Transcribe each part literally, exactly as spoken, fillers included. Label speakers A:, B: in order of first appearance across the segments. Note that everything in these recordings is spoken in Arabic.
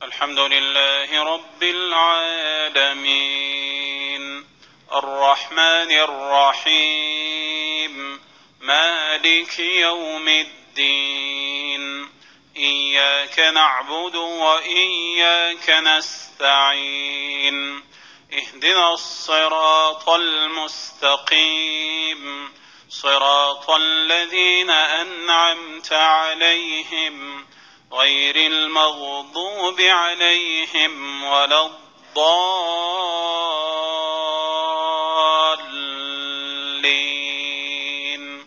A: الحمد لله رب العالمين الرحمن الرحيم مالك يوم الدين إياك نعبد وإياك نستعين اهدنا الصراط المستقيم صراط الذين أنعمت عليهم غير المغضوب عليهم ولا الضالين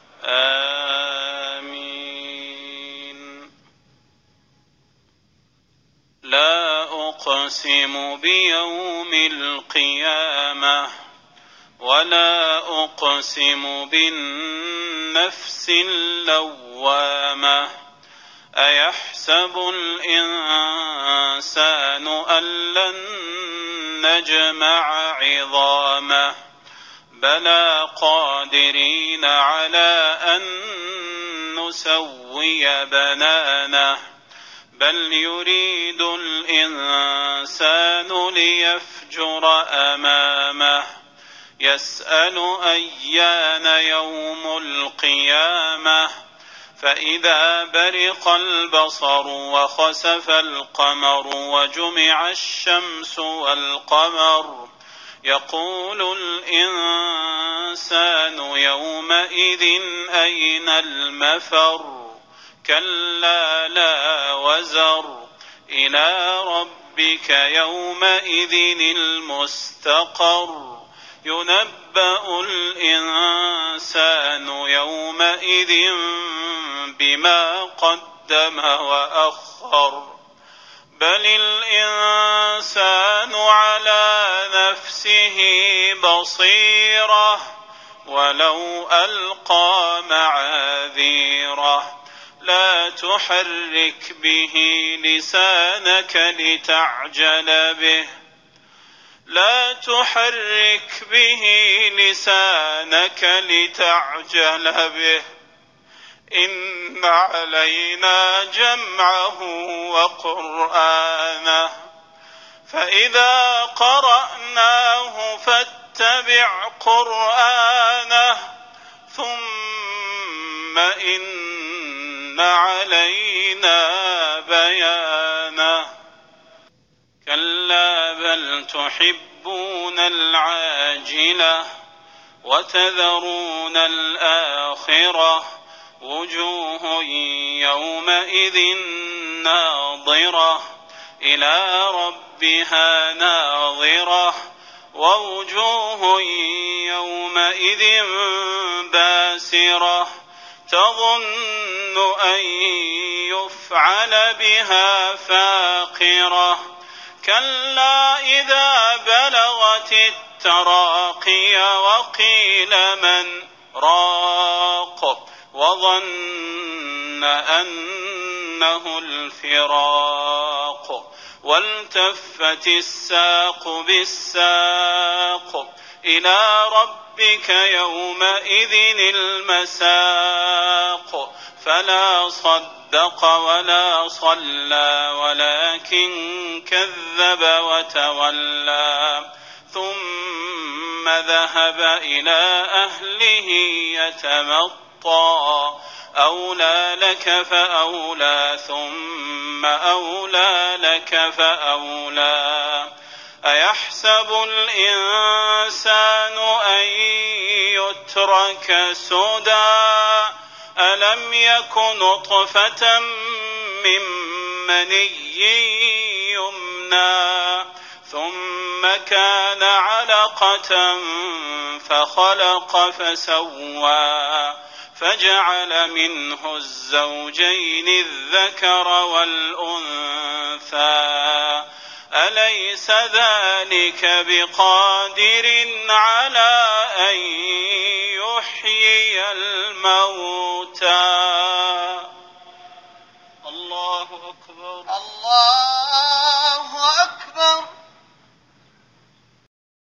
A: آمين. لا أقسم بيوم القيامة ولا أقسم بالنفس اللوامة أيحسب الإنسان أن لن نجمع عظامه بلى قادرين على أن نسوي بنانه بل يريد الإنسان ليفجر أمامه يسأل أيان يوم القيامة فإذا برق البصر وخسف القمر وجمع الشمس والقمر يقول الإنسان يومئذ أين المفر كلا لا وزر إلى ربك يومئذ المستقر ينبأ الإنسان يومئذ بما قدم وأخر بل الإنسان على نفسه بصيرة ولو ألقى معاذيره لا تحرك به لسانك لتعجل به لا تحرك به لسانك لتعجل به إن علينا جمعه وقرآنه فإذا قرأناه فاتبع قرآنه ثم إن علينا بيانه كلا بل تحبون العاجلة وتذرون الآخرة وجوه يومئذ ناظرة إلى ربها ناظرة ووجوه يومئذ باسرة تظن أن يفعل بها فاقرة كلا إذا بلغت التراقي وقيل من راق وظن أنه الفراق والتفت الساق بالساق إلى ربك يومئذ المساق فلا صدق ولا صلى ولكن كذب وتولى ثم ذهب إلى أهله يتمطى أولى لك فأولى ثم أولى لك فأولى أيحسب الإنسان أن يترك سدى ألم يك نطفة من مني يمنى ثم كان علقة فخلق فسوى فجعل منه الزوجين الذكر والأنثى أليس ذلك بقادر على أن يحيي الموتى الله أكبر.
B: الله